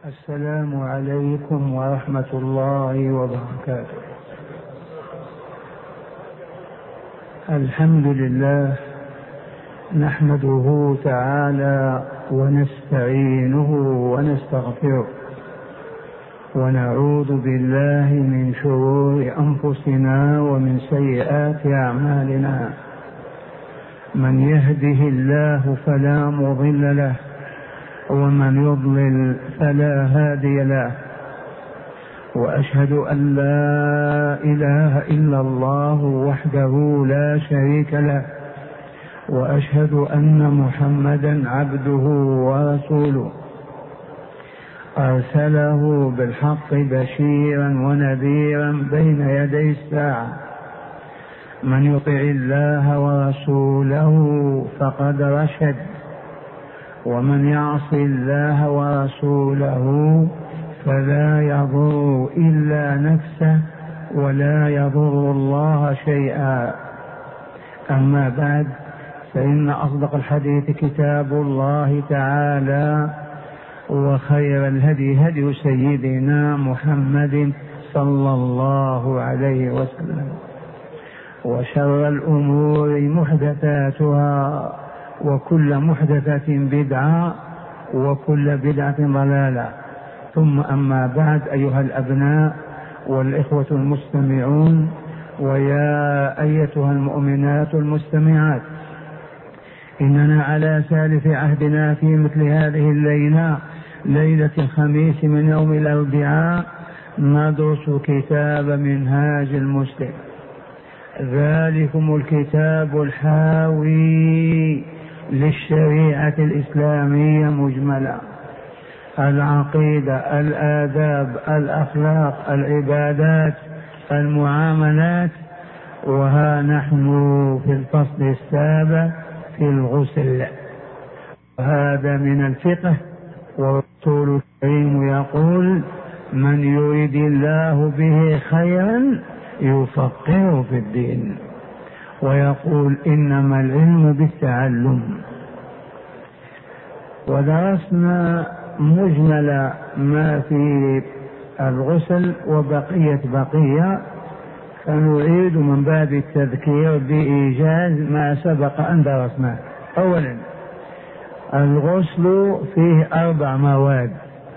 السلام عليكم ورحمة الله وبركاته. الحمد لله نحمده تعالى ونستعينه ونستغفره ونعوذ بالله من شرور أنفسنا ومن سيئات أعمالنا. من يهده الله فلا مضل له ومن يضلل فلا هادي له، وأشهد أن لا إله إلا الله وحده لا شريك له، وأشهد أن محمدا عبده ورسوله أرسله بالحق بشيرا ونذيرا بين يدي الساعة. من يطع الله ورسوله فقد رشد، ومن يعص الله ورسوله فلا يضر إلا نفسه ولا يضر الله شيئا. أما بعد، فإن أصدق الحديث كتاب الله تعالى، وخير الهدي هدي سيدنا محمد صلى الله عليه وسلم، وشر الأمور محدثاتها، وكل محدثة بدعة، وكل بدعة ضلالة. ثم أما بعد، أيها الأبناء والإخوة المستمعون، ويا أيتها المؤمنات المستمعات، إننا على سالف عهدنا في مثل هذه الليلة، ليلة الخميس من يوم الأربعاء، ندرس كتاب منهاج المسلم، ذلكم الكتاب الحاوي للشريعة الإسلامية مجملة، العقيدة، الآداب، الأخلاق، العبادات، المعاملات. وها نحن في الفصل السابع في الغسل، وهذا من الفقه. والرسول الكريم يقول: من يريد الله به خيرا يفقهه في الدين. ويقول: إنما العلم بالتعلم. ودرسنا مجمل ما في الغسل وبقية فنعيد من باب التذكير بإيجاز ما سبق أن درسناه. أولا، الغسل فيه 4 مواد.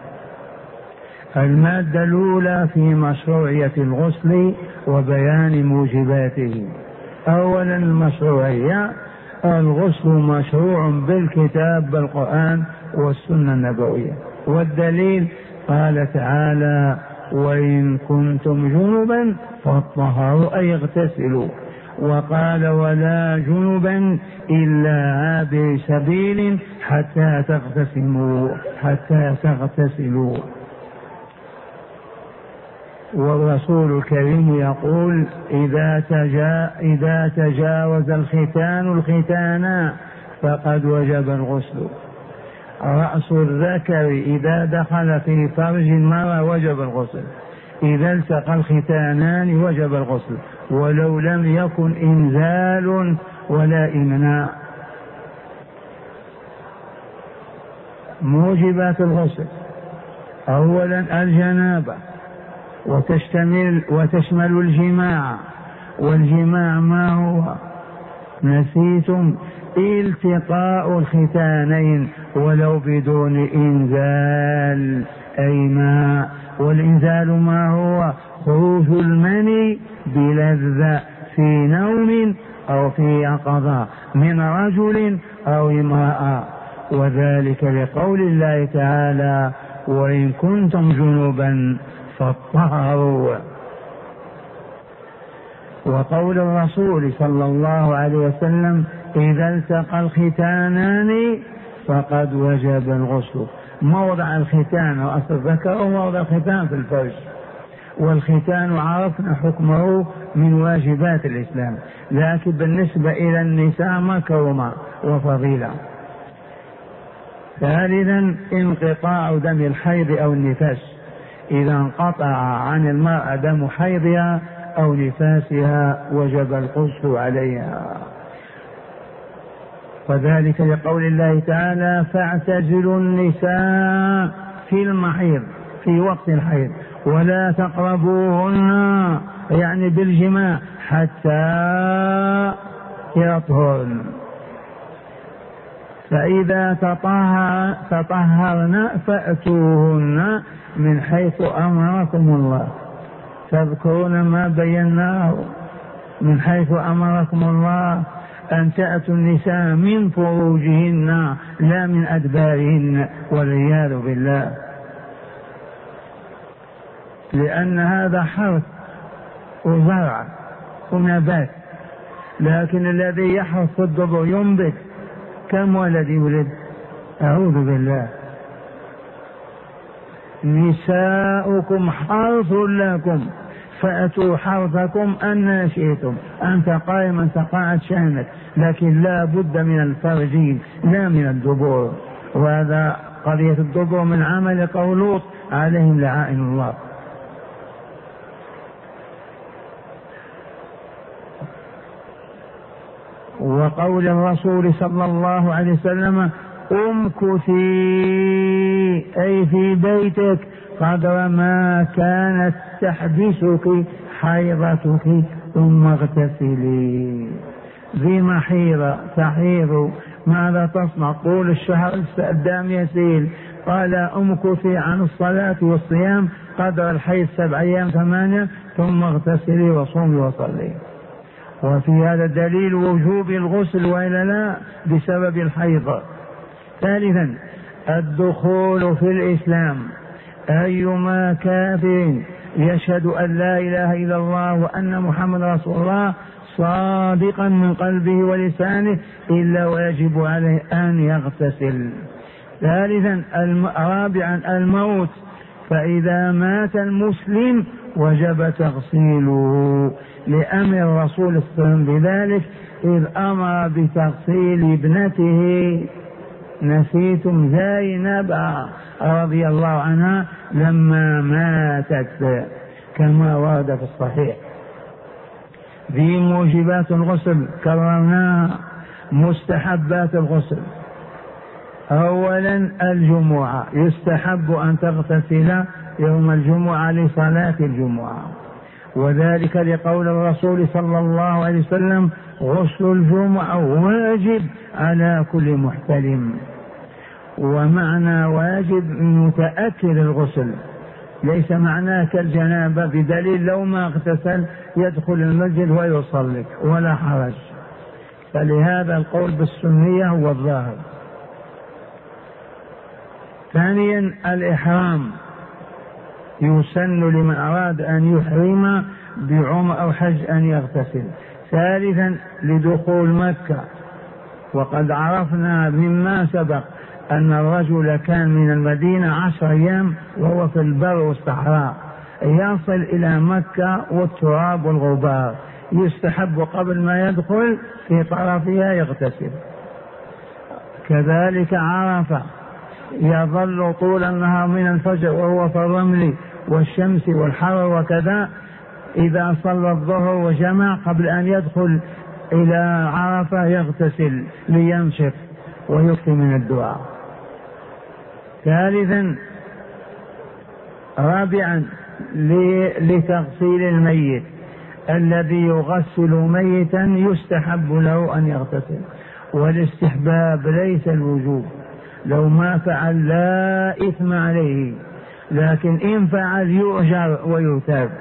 المادة الأولى في مشروعية الغسل وبيان موجباته. أولا، المشروعية: الغسل مشروع بالكتاب بالقرآن والسنة النبوية. والدليل قال تعالى: وإن كنتم جنبا فاطهروا، أي اغتسلوا. وقال: ولا جنبا إلا عابر سبيل حتى تغتسلوا. والرسول الكريم يقول: إذا تجاوز الختان فقد وجب الغسل. رأس الذكر إذا دخل في فرج المرأة وجب الغسل. إذا التقى الختانان وجب الغسل، ولو لم يكن إنزال ولا إمناء. موجبات الغسل: أولا، الجنابة، وتشمل الجماع. والجماع ما هو؟ نسيتم؟ التقاء الختانين ولو بدون إنزال أي ماء. والإنزال ما هو؟ خروج المني بلذة في نوم أو في يقظة من رجل أو امرأة. وذلك لقول الله تعالى: وإن كنتم جنبا فاطهروا. وقول الرسول صلى الله عليه وسلم: إذا التقى الختانان فقد وجب الغسل. موضع الختان رأس الذكر، وموضع الختان في الفرج. والختان عرفنا حكمه من واجبات الإسلام، لكن بالنسبة إلى النساء مكرمة وفضيلة. ثالثا، انقطاع دم الحيض أو النفاس. إذا انقطع عن المرأة دم حيضها أو نفاسها وجب الغسل عليها. وذلك لقول الله تعالى: فاعتزلوا النساء في المحيض المحيض في وقت الحيض، ولا تقربوهن يعني بالجماع حتى يطهرن، فإذا تطهرن فأتوهن من حيث أمركم الله. تذكرون ما بيناه من حيث أمركم الله أن تأتوا النساء من فروجهن لا من أدبارهن والعياذ بالله، لأن هذا حرث وزرع ونبات، لكن الذي يحرث في الدبر ينبت، كم ولد يولد؟ أعوذ بالله. نساؤكم حرث لكم فأتوا حرثكم أن شئتم، أنت قائم أنت قاعد شأنك، لكن لا بد من الفرجين لا من الدبور، وهذا قضية الدبور من عمل قوم لوط عليهم لعائن الله. وقول الرسول صلى الله عليه وسلم امكثي أي في بيتك قدر ما كانت تحبسك حيضتك ثم اغتسلي. ذي محيضة تحيض ماذا تصنع؟ طول الشهر الدم يسيل، قال امكثي عن الصلاة والصيام قدر الحيض 7 أيام 8 ثم اغتسلي وصومي وصلي. وفي هذا دليل وجوب الغسل وإلا لا بسبب الحيض. ثالثا الدخول في الإسلام، أيما كافر يشهد أن لا إله إلا الله وأن محمد رسول الله صادقا من قلبه ولسانه إلا ويجب عليه أن يغتسل. ثالثا رابعا الموت، فإذا مات المسلم وجب تغسيله لأمر الرسول صلى الله عليه وسلم بذلك إذ أمر بتغسيل ابنته نسيتم زينب رضي الله عنها لما ماتت كما ورد في الصحيح. ذي موجبات الغسل كررناها. مستحبات الغسل، أولا الجمعة، يستحب أن تغتسل يوم الجمعة لصلاة الجمعة، وذلك لقول الرسول صلى الله عليه وسلم غسل الجمعة واجب على كل محتلم. ومعنى واجب متأكد الغسل، ليس معناه كالجنابة، بدليل لو ما اغتسل يدخل المسجد ويصلي ولا حرج، فلهذا القول بالسنية هو الظاهر. ثانيا الإحرام، يسن لمن أراد أن يحرم بعمر أو حج أن يغتسل. ثالثا لدخول مكة، وقد عرفنا مما سبق أن الرجل كان من المدينة 10 أيام وهو في البر والصحراء، يصل إلى مكة والتراب والغبار، يستحب قبل ما يدخل في طرفها يغتسل. كذلك عرفة يظل طول النهار من الفجر وهو في الرمل والشمس والحر وكذا، إذا صلى الظهر وجمع قبل أن يدخل إلى عرفة يغتسل لينشف ويكثر من الدعاء. ثالثا رابعا لتغسيل الميت، الذي يغسل ميتا يستحب له أن يغتسل، والاستحباب ليس الوجوب، لو ما فعل لا إثم عليه، لكن إن فعل يؤجر ويثاب.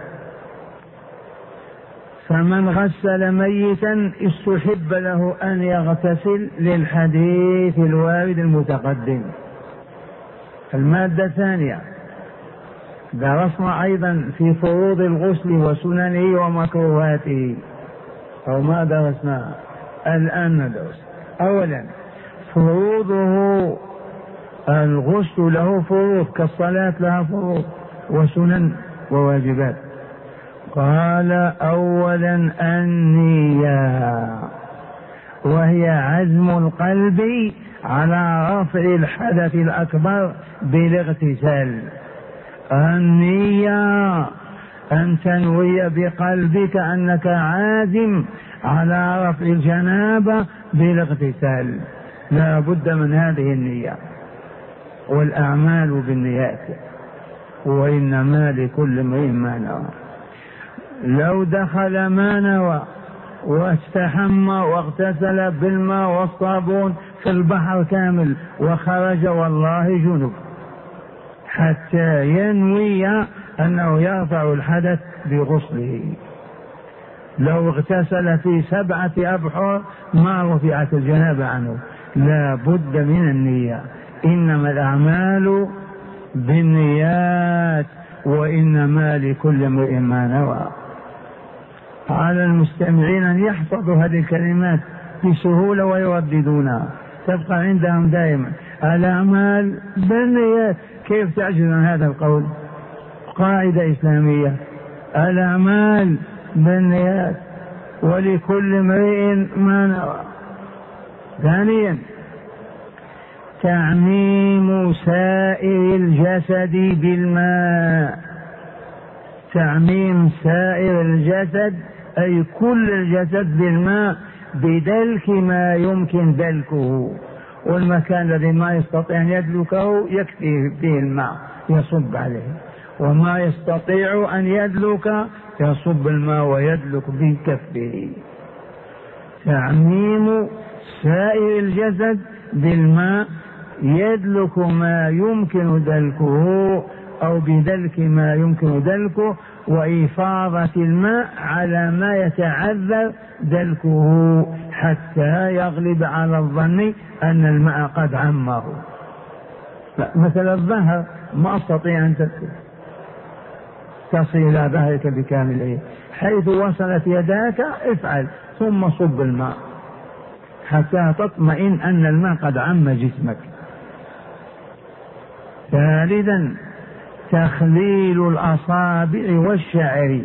فمن غسل ميتا استحب له أن يغتسل للحديث الوارد المتقدم. المادة الثانية درسنا أيضا في فروض الغسل وسننه ومكروهاته، أو ما درسنا الآن ندرس. أولا فروضه، الغسل له فروض كالصلاة لها فروض وسنن وواجبات. قال أولا النية، وهي عزم القلب على رفع الحدث الأكبر بالاغتسال. النية أن تنوي بقلبك أنك عازم على رفع الجنابة بالاغتسال، لا بد من هذه النية، والأعمال بالنيات. وإنما لكل امرئ ما نوى. لو دخل ما نوى واستحمى واغتسل بالماء والصابون في البحر كامل وخرج والله جنب حتى ينوي أنه يرفع الحدث بغسله، لو اغتسل في 7 أبحر ما رفعت الجنابة عنه، لا بد من النية. إنما الأعمال بالنيات وإنما لكل امرئ ما نوى. على المستمعين أن يحفظوا هذه الكلمات بسهولة ويرددونها، تبقى عندهم دائما. الأعمال بالنيات، كيف تعجز عن هذا القول؟ قاعدة إسلامية، الأعمال بالنيات ولكل امرئ ما نوى. ثانيا تعميم سائر الجسد بالماء، تعميم سائر الجسد أي كل الجسد بالماء بدلك ما يمكن دلكه، والمكان الذي ما يستطيع أن يدلكه يكفي به الماء يصب عليه، وما يستطيع أن يدلك يصب الماء ويدلك بكفه. تعميم سائر الجسد بالماء يدلك ما يمكن دلكه أو بدلك ما يمكن دلكه، وإفاضة الماء على ما يتعذر دلكه حتى يغلب على الظن أن الماء قد عمه. مثل الظهر ما أستطيع أن تصل إلى ظهرك بكامله، حيث وصلت يداك افعل ثم صب الماء حتى تطمئن أن الماء قد عم جسمك. ثالثا تخليل الأصابع والشعر،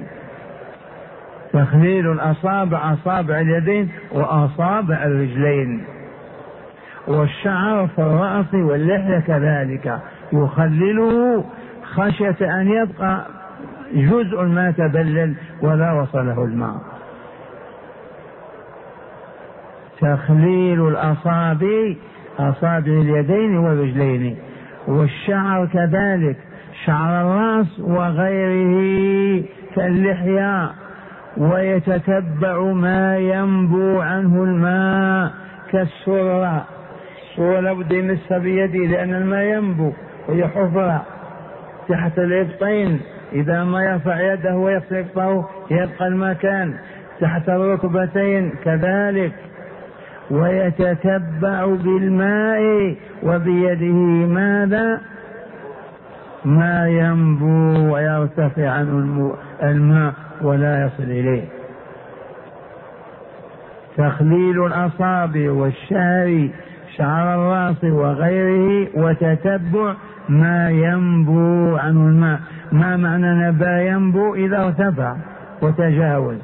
تخليل الأصابع، أصابع اليدين وأصابع الرجلين، والشعر في الرأس واللحية كذلك يخلله خشية أن يبقى جزء ما تبلل ولا وصله الماء. تخليل الأصابع، أصابع اليدين والرجلين، والشعر كذلك، شعر الرأس وغيره كاللحية، ويتتبع ما ينبو عنه الماء كالسرة، ولا بد يمس بيده لأن الماء ينبو، وهي حفرة تحت الإبطين، إذا ما يرفع يده ويغسل إبطه يبقى المكان، تحت الركبتين كذلك. ويتتبع بالماء وبيده ماذا؟ ما ينبو ويرتفع عنه الماء ولا يصل إليه. تخليل الأصابع والشعر، شعر الرأس وغيره، وتتبع ما ينبو عنه الماء. ما معنى نبا ينبو؟ إذا ارتفع وتجاوز،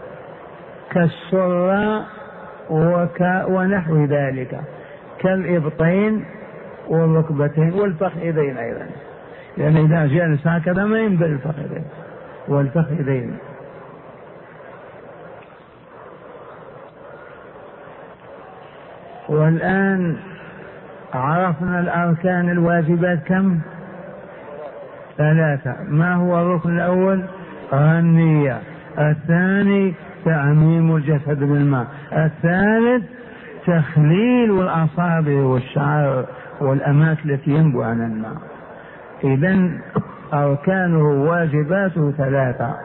كالسرة ونحو ذلك، كالإبطين والركبتين والفخذين أيضا، لأن إذا جالس هكذا ما ينبغي الفخذين والفخذين. والآن عرفنا الأركان الواجبات كم؟ 3. ما هو الركن الأول؟ النية. الثاني تعميم الجسد بالماء. الثالث تخليل الأصابع والشعر والأماكن التي ينبو عن الماء. إذن أركانه واجباته 3.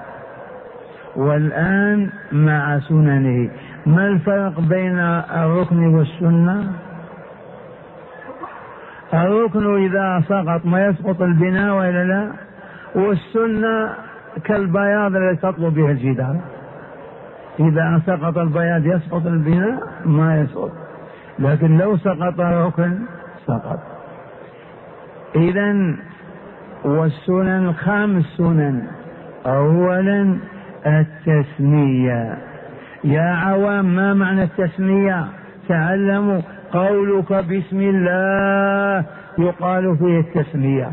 والآن مع سننه. ما الفرق بين الركن والسنة؟ الركن إذا سقط ما يسقط البناء وإلا لا، والسنة كالبياض الذي تطلب به الجدار، إذا سقط البياض يسقط البناء ما يسقط، لكن لو سقط الركن سقط. إذن والسنن 5 سنن. أولا التسمية. يا عوام ما معنى التسمية؟ تعلموا. قولك بسم الله يقال فيه التسمية.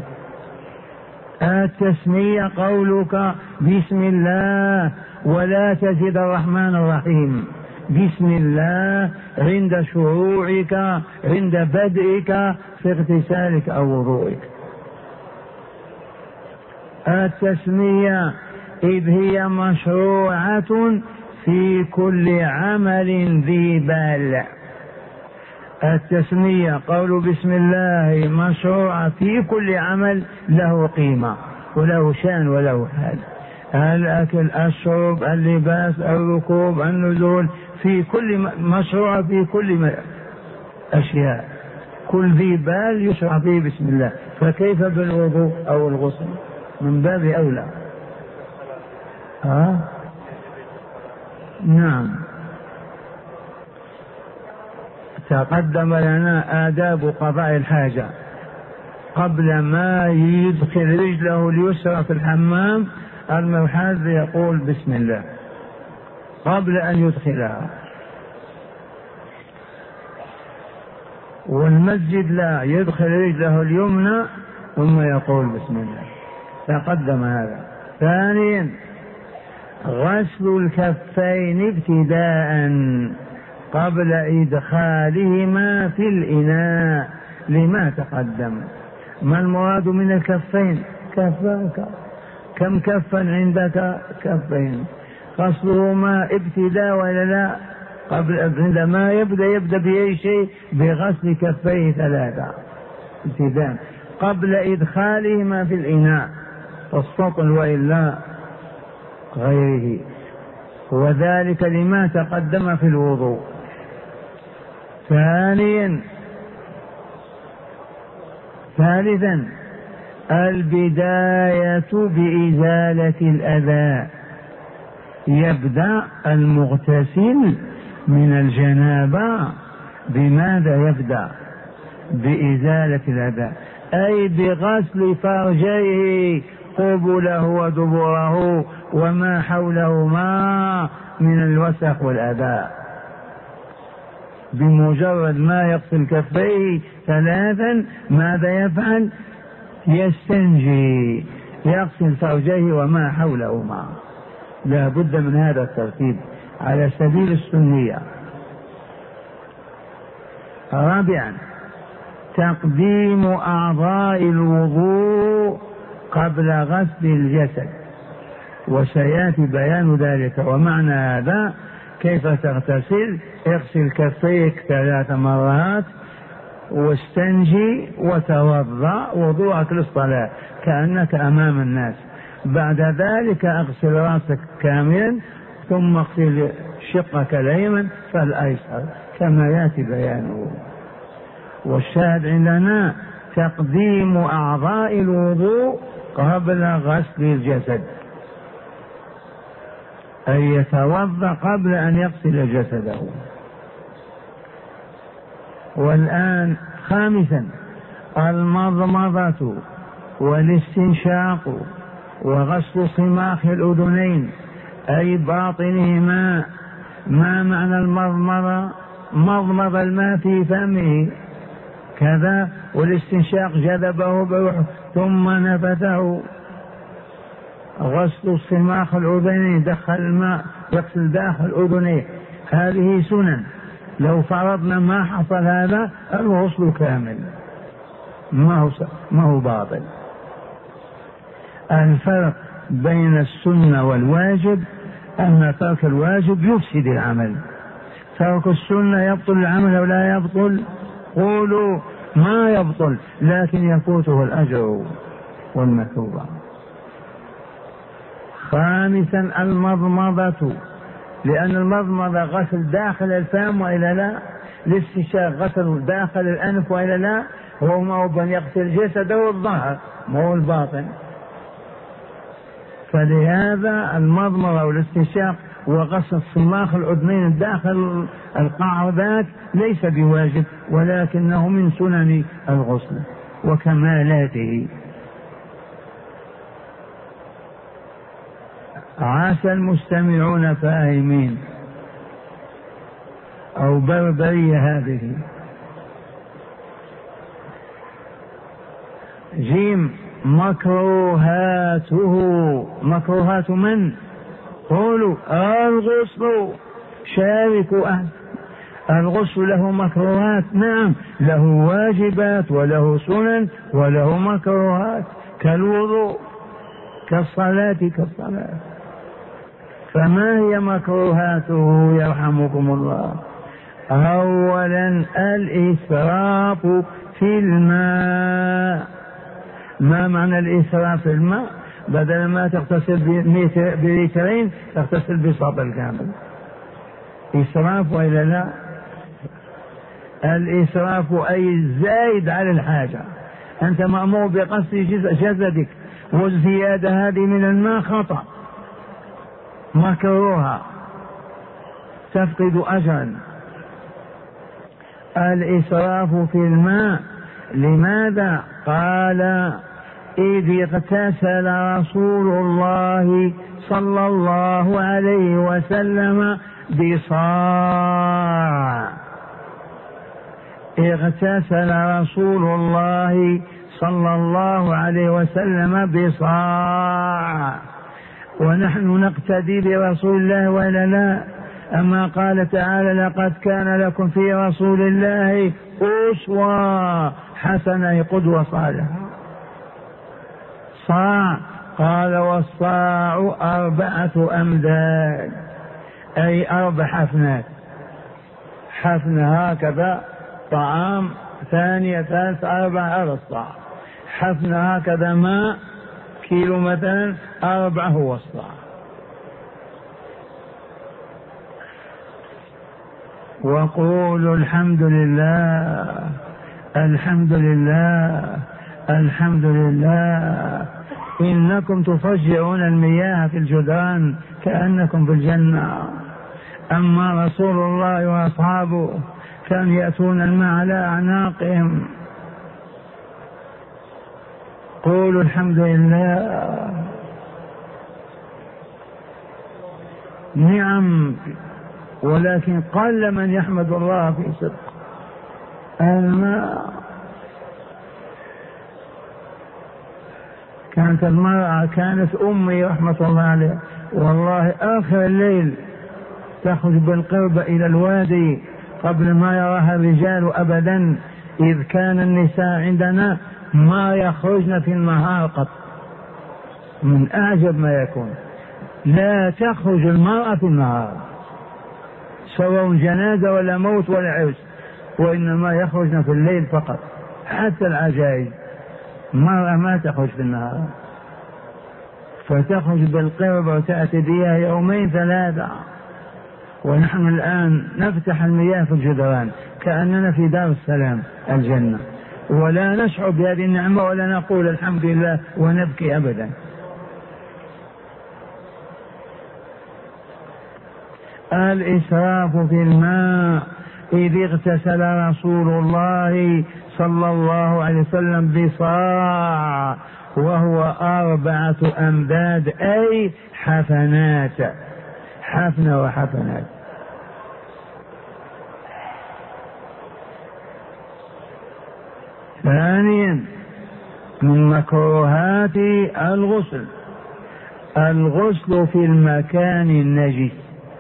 التسمية قولك بسم الله، ولا تزد الرحمن الرحيم. بسم الله عند شروعك، عند بدئك في اغتسالك أو وضوئك. التسمية إذ هي مشروعة في كل عمل ذي بال. التسمية قول بسم الله مشروعة في كل عمل له قيمة وله شأن وله حال. الأكل، الشرب، اللباس، الركوب، النزول، في كل مشروع في كل أشياء، كل ذي بال يشرع فيه بسم الله، فكيف بالوضوء أو الغسل؟ من باب أولى. نعم. تقدم لنا آداب قضاء الحاجة. قبل ما يدخل رجله اليسرى في الحمام المرحاض يقول بسم الله قبل أن يدخلها، والمسجد لا، يدخل رجله اليمنى ثم يقول بسم الله. تقدم هذا. ثانيا غسل الكفين ابتداء قبل إدخالهما في الإناء لما تقدم. ما المراد من الكفين؟ كم كفا عندك؟ كفين. غسلهما ابتداء ولا لا؟ قبل عندما يبدأ بأي شيء بغسل كفيه 3 ابتداء قبل إدخالهما في الإناء السطل وإلا غيره، وذلك لما تقدم في الوضوء. ثالثا البداية بإزالة الأذى. يبدأ المغتسل من الجنابة بماذا؟ يبدأ بإزالة الأذى، أي بغسل فرجيه قبله ودبره وما حولهما من الوسخ والأذى. بمجرد ما يغسل كفيه 3 ماذا يفعل؟ يستنجي، يغسل فرجيه وما حولهما. لا بد من هذا الترتيب على سبيل السنية. رابعا تقديم أعضاء الوضوء قبل غسل الجسد، وسيأتي بيان ذلك. ومعنى هذا كيف تغتسل؟ اغسل كفيك 3 مرات واستنجي وتوضأ وضوءك للصلاة كأنك أمام الناس. بعد ذلك اغسل رأسك كاملا ثم اغسل شقك الأيمن فالأيسر كما يأتي بيانه. والشاهد عندنا تقديم أعضاء الوضوء قبل غسل الجسد، أن يتوضأ قبل أن يغسل جسده. والآن خامسا المضمضة والاستنشاق وغسل صماخ الأذنين أي باطنهما. ما معنى المضمضة؟ مضمض الماء في فمه كذا، والاستنشاق جذبه بروحه ثم نفثه. غسل صماخ الأذنين دخل الماء يغسل داخل أذنيه، هذه سنن. لو فرضنا ما حصل هذا الغسل كامل، ما هو باطل. الفرق بين السنة والواجب أن ترك الواجب يفسد العمل، ترك السنة يبطل العمل أو لا يبطل؟ قولوا ما يبطل، لكن يفوته الأجر والمثوبة. خامسا المضمضة، لأن المضمضة غسل داخل الفم وإلا لا، الاستنشاق غسل داخل الأنف وإلا لا، هو ما هو بأن يغسل جسده والظهر ما هو الباطن. فلهذا المضمضة والاستنشاق وغسل صماخ الأذنين داخل القعر ليس بواجب، ولكنه من سنن الغسل وكمالاته. عاش المستمعون فاهمين أو بربرية هذه. جيم مكروهاته، مكروهات من؟ قولوا الغسل. شاركوا أهل الغسل له مكروهات، نعم له واجبات وله سنن وله مكروهات كالوضوء. كالصلاة. فما هي مكروهاته يرحمكم الله؟ أولا الإسراف في الماء. ما معنى الإسراف في الماء؟ بدل ما تغتسل بليترين تغتسل بصابة كامل. إسراف وإلا لا؟ الإسراف أي الزايد على الحاجة. أنت مأمور بقصد جسدك، والزيادة هذه من الماء خطأ مكروها تفقد أجرا. الإسراف في الماء لماذا؟ قال إذ اغتسل رسول الله صلى الله عليه وسلم بصاع. اغتسل رسول الله صلى الله عليه وسلم بصاع، ونحن نقتدي برسول الله ولا لا؟ أما قال تعالى لقد كان لكم في رسول الله أسوة حسنة، قدوة صالحة. صاع، قال والصاع 4 أمداد، أي 4 حفنات. حفنة هكذا طعام، ثانية ثالثة 4 على الصاع. حفنة هكذا ماء كيلو مثلا 4 هو الصاع. وقولوا الحمد لله الحمد لله الحمد لله إنكم تفجرون المياه في الجدران كأنكم في الجنة. أما رسول الله وأصحابه كانوا يأتون الماء على أعناقهم. قولوا الحمد لله. نعم، ولكن قل من يحمد الله في صدق. الماء، كانت المرأة، كانت أمي رحمة الله عليها والله آخر الليل تخرج بالقربة إلى الوادي قبل ما يراها الرجال أبدا، إذ كان النساء عندنا ما يخرجن في النهار قط. من أعجب ما يكون لا تخرج المرأة في النهار سواء جنازة ولا موت ولا عرس، وإنما يخرجن في الليل فقط. حتى العجائز المرأة ما تخرج في النهار، فتخرج بالقربة وتأتي بها 2 3. ونحن الآن نفتح المياه في الجدران كأننا في دار السلام الجنة، ولا نشعر بهذه النعمة ولا نقول الحمد لله ونبكي أبدا. الإسراف في الماء. إذ اغتسل رسول الله صلى الله عليه وسلم بصاع وهو 4 أمداد، أي حفنات، حفنة وحفنات. ثانيا من مكروهات الغسل الغسل في المكان النجس.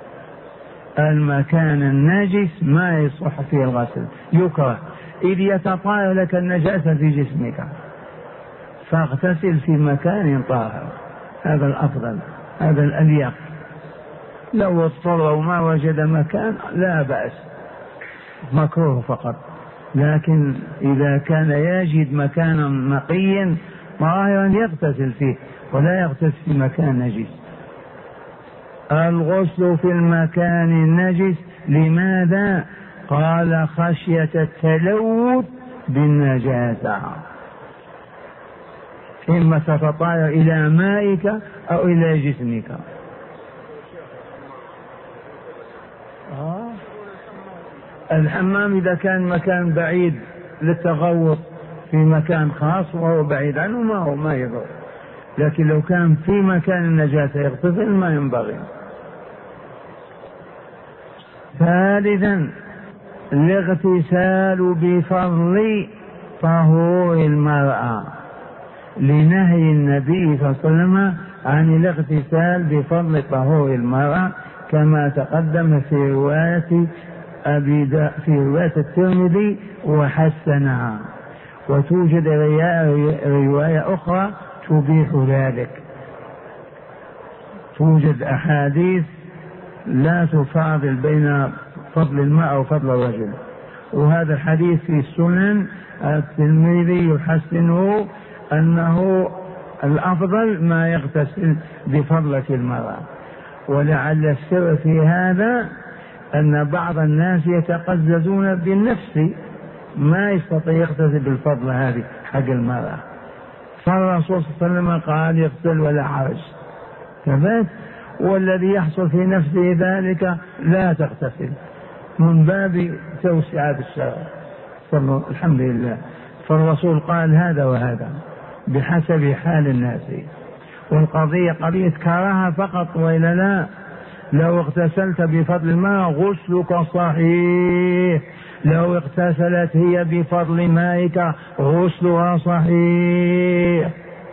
المكان النجس ما يصح فيه الغسل، يكره، إذ يتطاير لك النجاسة في جسمك، فاغتسل في مكان طاهر، هذا الأفضل، هذا الأليق. لو اضطر وما وجد مكان لا بأس، مكروه فقط. لكن إذا كان يجد مكانا نقيا طاهرا يغتسل فيه ولا يغتسل في مكان نجس. الغسل في المكان النجس لماذا؟ قال خشية التلوث بالنجاسة، إما تتطاير إلى مائك أو إلى جسمك. الحمام إذا كان مكان بعيد للتغوط في مكان خاص وهو بعيد عنه ما يضر، لكن لو كان في مكان النجاسة يغتسل ما ينبغي. ثالثا الاغتسال بفضل طهور المرأة، لنهي النبي صلى الله عليه وسلم عن الاغتسال بفضل طهور المرأة، كما تقدم في رواية الترمذي وحسنها، وتوجد رواية أخرى تبيح ذلك. توجد أحاديث لا تفاضل بين فضل الماء وفضل الرجل، وهذا الحديث في السنن، الترمذي يحسنه أنه الأفضل ما يغتسل بفضلة المرأة. ولعل السر في هذا أن بعض الناس يتقززون بالنفس، ما يستطيع يغتسل بالفضل هذه حق المرأة، فالرسول صلى الله عليه وسلم قال يغتسل ولا حرج ثبت، والذي يحصل في نفسه ذلك لا تغتسل من باب توسعة الشرع. الحمد لله. فالرسول قال هذا وهذا بحسب حال الناس، والقضية قضية كراهة فقط وإلا لا. لو اغتسلت بفضل الماء غسلك صحيح، لو اغتسلت هي بفضل مائك غسلها صحيح.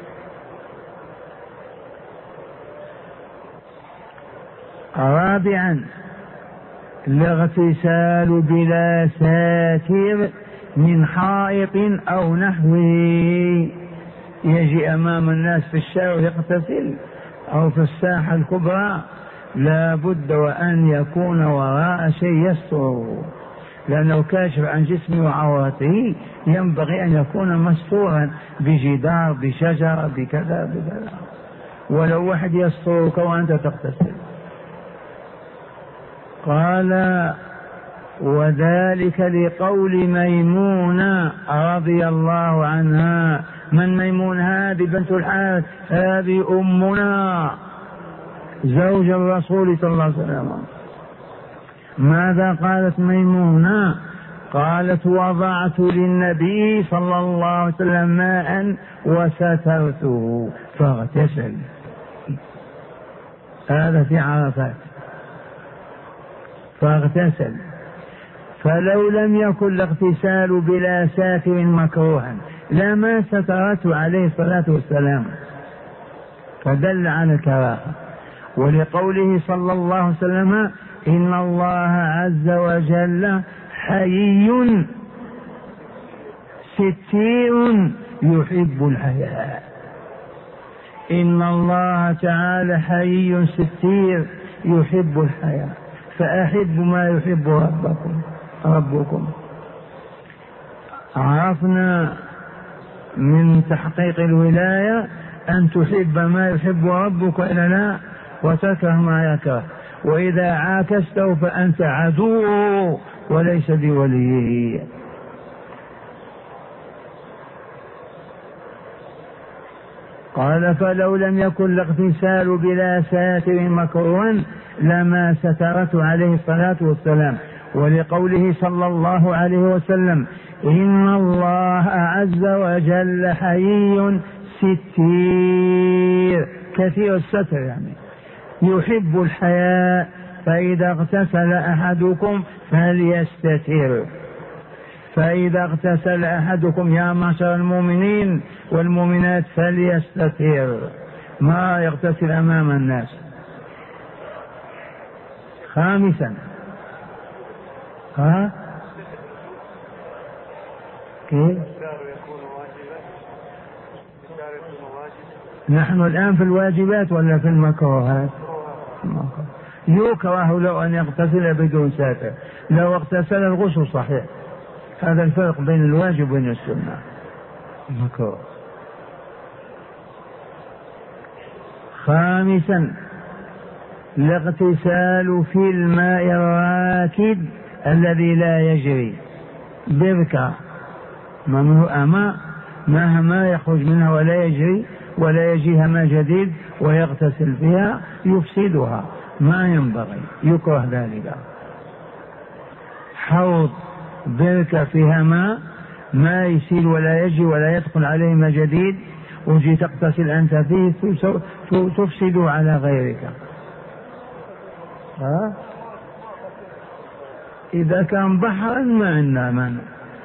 رابعا الاغتسال بلا ساتر من حائط أو نحوه، يجي أمام الناس في الشارع يغتسل أو في الساحة الكبرى، لا بد وأن يكون وراء شيء يستره، لأنه كاشف عن جسمه وعورته، ينبغي أن يكون مستورا بجدار بشجرة بكذا بكذا، ولو واحد يسترك وأنت تغتسل. قال وذلك لقول ميمونة رضي الله عنها. من ميمونة؟ هذه بنت الحارث، هذه أمنا زوج الرسول صلى الله عليه وسلم. ماذا قالت ميمونة؟ قالت وضعت للنبي صلى الله عليه وسلم ماء وسترته فاغتسل. هذا في عرفات، فاغتسل. فلو لم يكن الاغتسال بلا ساتر مكروها لما سترته عليه الصلاة والسلام، فدل على الكراهة. ولقوله صلى الله عليه وسلم إن الله عز وجل حيي ستير يحب الحياء. إن الله تعالى حيي ستير يحب الحياء، فأحب ما يحب ربكم. عرفنا من تحقيق الولاية أن تحب ما يحب ربك إلا لا، وتكره ما يكره، وإذا عاكسته فأنت عدو وليس بوليه. قال فلو لم يكن الاغتسال بلا ساتر مكروها لما سترته عليه الصلاة والسلام. ولقوله صلى الله عليه وسلم إن الله عز وجل حيي ستير، كثير الستر يعني يحب الحياء، فإذا اغتسل أحدكم فليستتر. فإذا اغتسل أحدكم يا معشر المؤمنين والمؤمنات فليستتر، ما يغتسل أمام الناس. خامسا كيف؟ نحن الآن في الواجبات ولا في المكروهات؟ يكره لو أن يغتسل بدون ساتر، لو اغتسل الغسل صحيح. هذا الفرق بين الواجب وبين السنة. مكروه. خامسا الاغتسال في الماء الراكد الذي لا يجري، بركة مملوءة ماء مهما يخرج منها ولا يجري ولا يجيها ماء جديد ويغتسل فيها يفسدها، ما ينبغي، يكره ذلك. حوض بركة فيها ماء ما يسيل ولا يجري ولا يدخل عليه ماء جديد وجي تغتسل أنت فيه تفسد على غيرك. إذا كان بحرا ما عندنا مانع.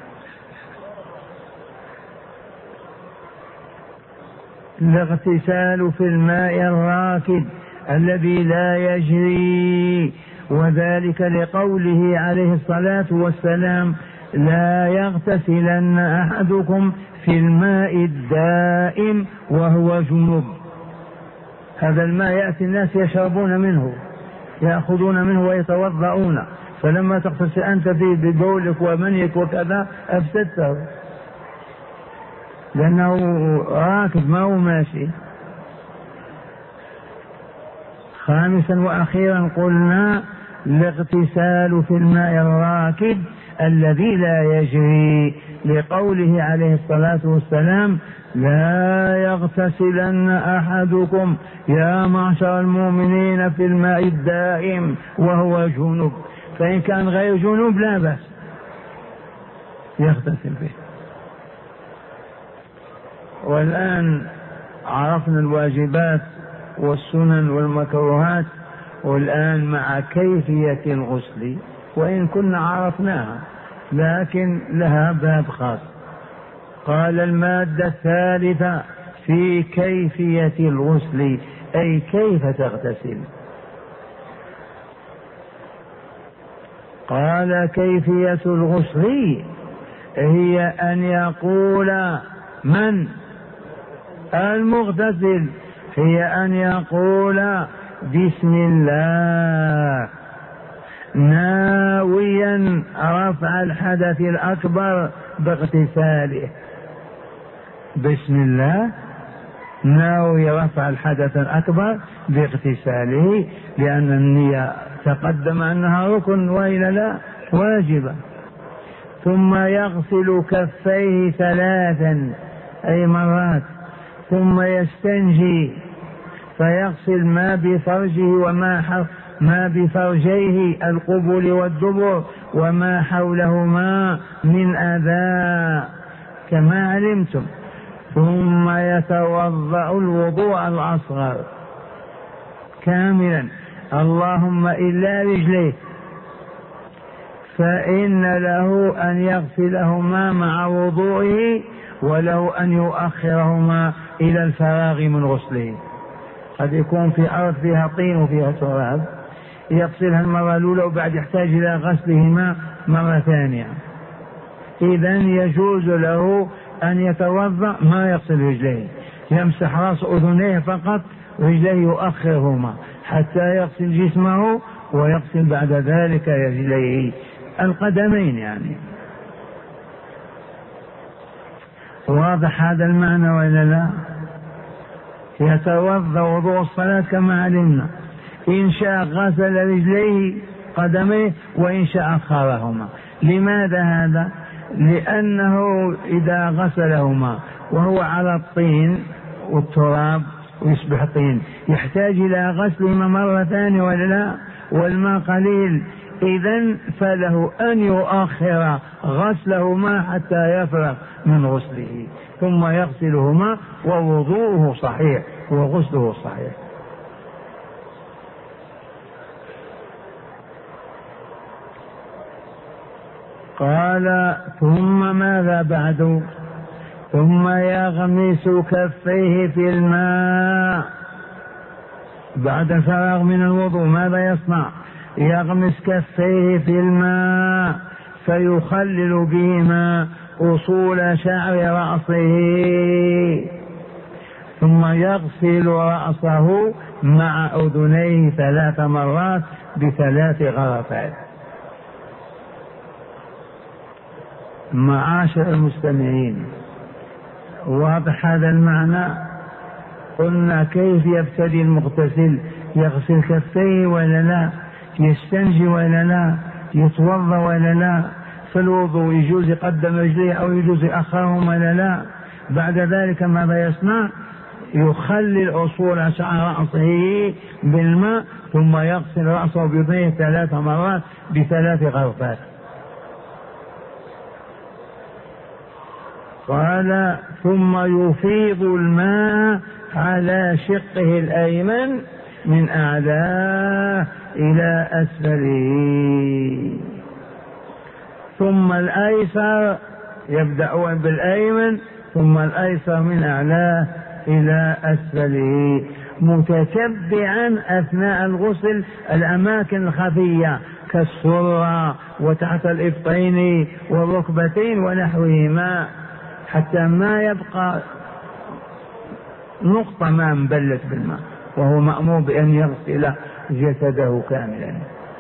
الاغتسال في الماء الراكد الذي لا يجري، وذلك لقوله عليه الصلاة والسلام لا يغتسلن أحدكم في الماء الدائم وهو جنب. هذا الماء يأتي الناس يشربون منه، يأخذون منه ويتوضؤون، فلما تغتسل أنت ببولك ومنيك وكذا أفسدته، لأنه راكب ما هو ماشي. خامسا وأخيرا قلنا الاغتسال في الماء الراكد الذي لا يجري، لقوله عليه الصلاة والسلام: لا يغتسلن أحدكم يا معشر المؤمنين في الماء الدائم وهو جنوب، فإن كان غير جنوب لا بأس يغتسل به. والآن عرفنا الواجبات والسنن والمكروهات، والآن مع كيفية الغسل، وإن كنا عرفناها لكن لها باب خاص. قال: المادة الثالثة في كيفية الغسل، أي كيف تغتسل. قال: كيفية الغسل هي أن يقول من المغتسل، هي أن يقول بسم الله ناويا رفع الحدث الأكبر باغتساله. بسم الله ناوي رفع الحدث الأكبر باغتساله، لأن النية تقدم أنها ركن وإلا لا واجبة. ثم يغسل كفيه 3 أي مرات، ثم يستنجي فيغسل ما بفرجه ما بفرجيه القبل والدبر وما حولهما من أذى كما علمتم، ثم يتوضأ الوضوء الأصغر كاملا، اللهم إلا رجليه، فإن له أن يغسلهما مع وضوئه، وله أن يؤخرهما إلى الفراغ من غسله. قد يكون في أرض فيها طين وفيها تراب، يغسلها المرة الأولى وبعد يحتاج إلى غسلهما مرة ثانية. إذن يجوز له أن يتوضأ ما يغسل رجليه، يمسح رأس أذنيه فقط، رجليه يؤخرهما حتى يغسل جسمه، ويغسل بعد ذلك رجليه القدمين يعني. واضح هذا المعنى ولا لا؟ يتوضأ وضوء الصلاة كما علمنا، إن شاء غسل رجليه قدميه وإن شاء أخرهما. لماذا هذا؟ لأنه إذا غسلهما وهو على الطين والتراب ويصبح طين يحتاج إلى غسلهما مرة ثانية ولا لا؟ والماء قليل، إذن فله أن يؤخر غسلهما حتى يفرغ من غسله، ثم يغسلهما ووضوءه صحيح وغسله صحيح. قال: ثم ماذا بعد؟ ثم يغمس كفيه في الماء بعد الفراغ من الوضوء. ماذا يصنع؟ يغمس كفيه في الماء فيخلل بهما أصول شعر رأسه، ثم يغسل رأسه مع أذنيه 3 مرات ب3 غرفات. معاشر المستمعين، واضح هذا المعنى؟ قلنا كيف يبتدي المغتسل؟ يغسل كفيه ولا لا؟ يستنجي ولا لا؟ يتوضا ولا لا؟ في الوضوء يجوز يقدم رجليه أو يجوز يأخرهم ولا لا؟ بعد ذلك ماذا يصنع؟ يخلل أصول شعر رأسه بالماء، ثم يغسل رأسه بيضيه 3 مرات ب3 غرفات. قال: ثم يفيض الماء على شقه الأيمن من أعلاه إلى أسفله، ثم الأيسر، يبدأ بالأيمن ثم الأيسر من أعلاه إلى أسفله، متتبعا أثناء الغسل الأماكن الخفية كالسرة وتحت الإبطين والركبتين ونحوهما، حتى ما يبقى نقطة ما مبلت بالماء، وهو مأمور بأن يغسل جسده كاملا.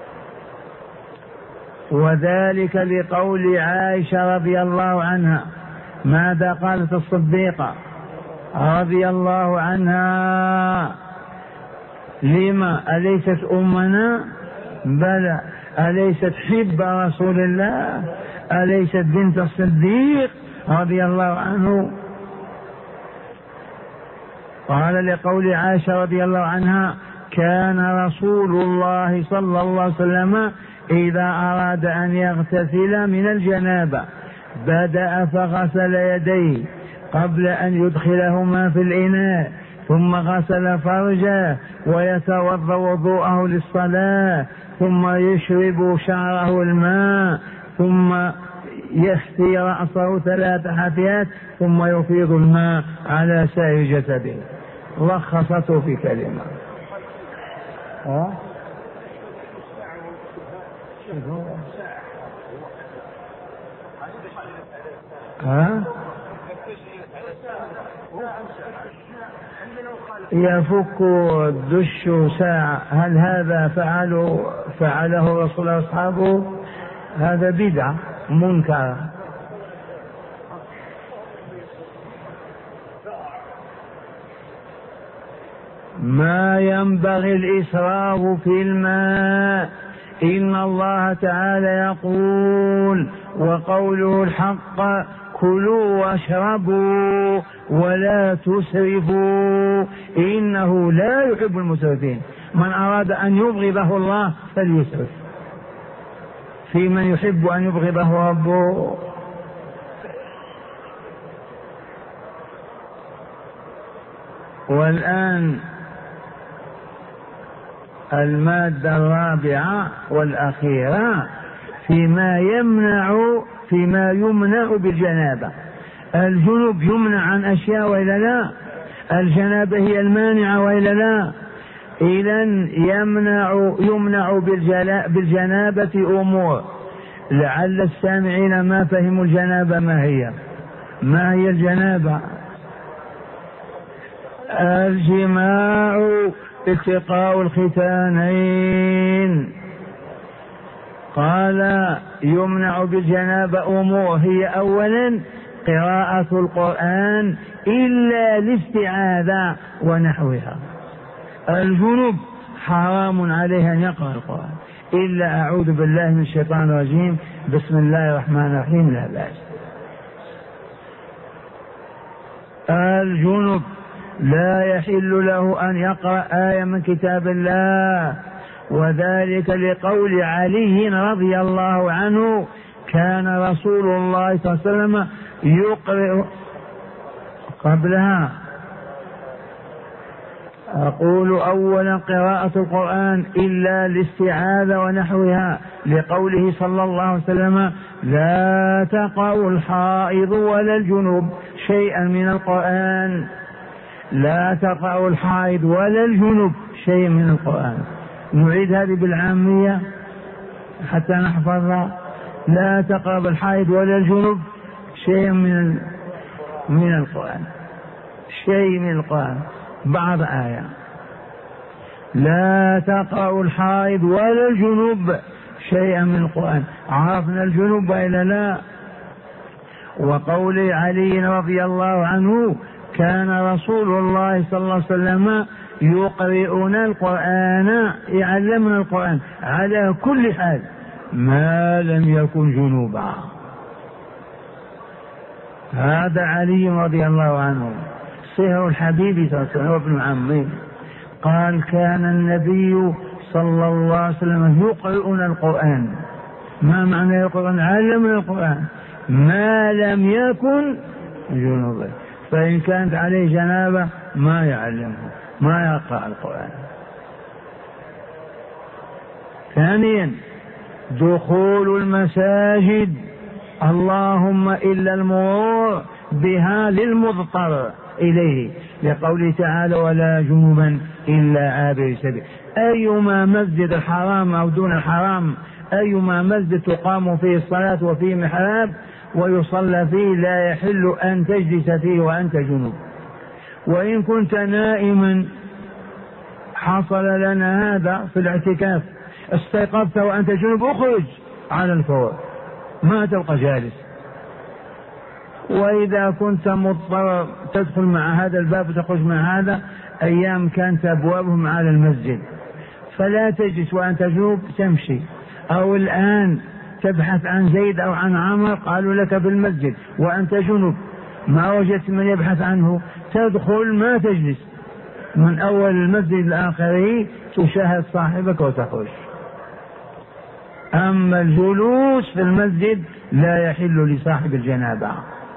وذلك لقول عائشة رضي الله عنها. ماذا قالت الصديقة رضي الله عنها؟ لما أليست أمنا؟ بلى. أليست حب رسول الله؟ أليست بنت الصديق رضي الله عنه؟ قال لقول عائشة رضي الله عنها: كان رسول الله صلى الله عليه وسلم إذا أراد أن يغتسل من الجنابة بدأ فغسل يديه قبل أن يدخلهما في الإناء، ثم غسل فرجه ويتوضأ وضوءه للصلاة، ثم يشرب شعره الماء، ثم يحثي رأسه 3 حثيات، ثم يفيض الماء على سائر جسده. لخصته في كلمة. يفك الدش ساعة. هل هذا فعله رسول الله أصحابه؟ هذا بدعة منكرة. ما ينبغي الإسراف في الماء. إن الله تعالى يقول وقوله الحق: كلوا واشربوا ولا تسرفوا إنه لا يحب المسرفين. من أراد أن يبغضه الله فليسرف. في من يحب أن يبغضه ربه؟ والآن المادة الرابعة والأخيرة فيما يمنع بالجنابة. الجنوب يمنع عن أشياء وإلا لا؟ الجنابة هي المانعة وإلا لا؟ إذن يمنع بالجنابة أمور. لعل السامعين ما فهموا الجنابة. ما هي الجنابة؟ الجماع، التقاء الختانين. قال يمنع بالجنابة أمور، هي أولا قراءة القرآن إلا الاستعاذة ونحوها. الجنوب حرام عليه أن يقرأ القرآن إلا أعوذ بالله من الشيطان الرجيم بسم الله الرحمن الرحيم، لا بأس. الجنوب لا يحل له أن يقرأ آية من كتاب الله، وذلك لقول علي رضي الله عنه: كان رسول الله صلى الله عليه وسلم يقرأ. قبلها أقول أولا قراءة القرآن إلا الاستعاذة ونحوها، لقوله صلى الله عليه وسلم: لا تقرأ الحائض ولا الجنوب شيئا من القرآن. لا تقرأ الحائض ولا الجنوب شيئا من القرآن. نعيد هذه بالعامية حتى نحفظها: لا تقرب الحائض ولا الجنوب شيئا من القرآن. شيء من القرآن. بعض آية: لا تقرأ الحائض ولا الجنوب شيئا من القرآن. عرفنا الجنوب إلا لا؟ وقول علي رضي الله عنه: كان رسول الله صلى الله عليه وسلم يقرئنا القرآن، يعلمنا القرآن على كل حال ما لم يكن جنوبا. هذا علي رضي الله عنه صهر الحبيب صلى الله عليه وسلم وابن عمه. قال: كان النبي صلى الله عليه وسلم يقرئنا القرآن. ما معنى يقرئنا؟ علمنا القرآن ما لم يكن جنوبا. فإن كانت عليه جنابة ما يعلمه، ما يقرأ القرآن. ثانيا دخول المساجد اللهم إلا المرور بها للمضطر إليه، لقوله تعالى: ولا جنوبا إلا عابر سبيل. أيما مسجد الحرام أو دون الحرام، أيما مسجد تقام فيه الصلاة وفيه محراب ويصلى فيه، لا يحل أن تجلس فيه وأنت جنوب. وإن كنت نائما حصل لنا هذا في الاعتكاف، استيقظت وأنت جنب اخرج على الفور، ما تبقى جالس. وإذا كنت مضطر تدخل مع هذا الباب وتخرج مع هذا، أيام كانت أبوابهم على المسجد فلا تجلس وأنت جنوب تمشي، أو الآن تبحث عن زيد أو عن عمر قالوا لك بالمسجد وأنت جنوب ما وجدت من يبحث عنه، تدخل ما تجلس من أول المسجد لآخره، تشاهد صاحبك وتخرج. أما الجلوس في المسجد لا يحل لصاحب الجنابة.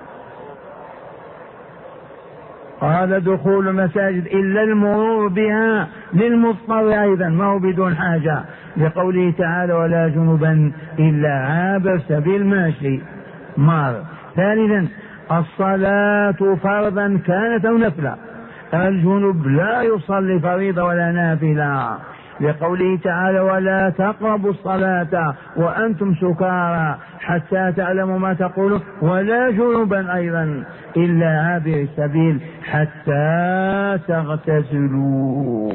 قال دخول المساجد إلا المرور بها للمضطر أيضا، ما هو بدون حاجة، لقوله تعالى ولا جنبا إلا عابر سبيل ماشي مار. ثالثا الصلاة فرضا كانت أو نفلا، الجنب لا يصلي فريضة ولا نافلة، لقوله تعالى ولا تقربوا الصلاة وأنتم سكارى حتى تعلموا ما تقولون ولا جنبا أيضا إلا عابر السبيل حتى تغتسلوا.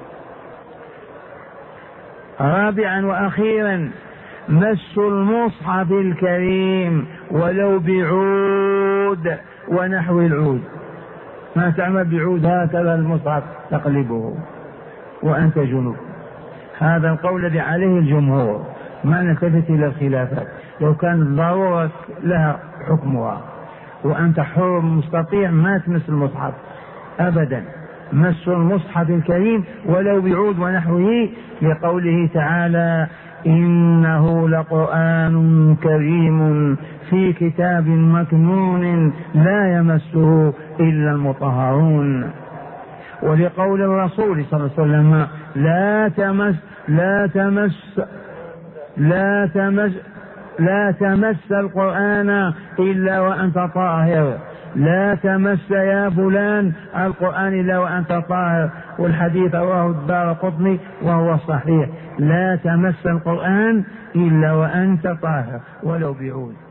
رابعا وأخيرا مس المصحف الكريم ولو بعود ونحو العود، ما تعمل بعود هكذا المصحف تقلبه وأنت جنوب. هذا القول الذي عليه الجمهور، ما نلتفت إلى الخلافات، لو كان الضرورة لها حكمها وأنت حر مستطيع ما تمس المصحف أبدا. مس المصحف الكريم ولو بعود ونحوه، لقوله تعالى إنه لقرآن كريم في كتاب مكنون لا يمسه إلا المطهرون. ولقول الرسول صلى الله عليه وسلم لا تمس القرآن إلا وأنت طاهر، لا تمس يا فلان القرآن إلا وأنت طاهر. والحديث رواه الدارقطني وهو صحيح، لا تمس القرآن إلا وأنت طاهر ولو بعود.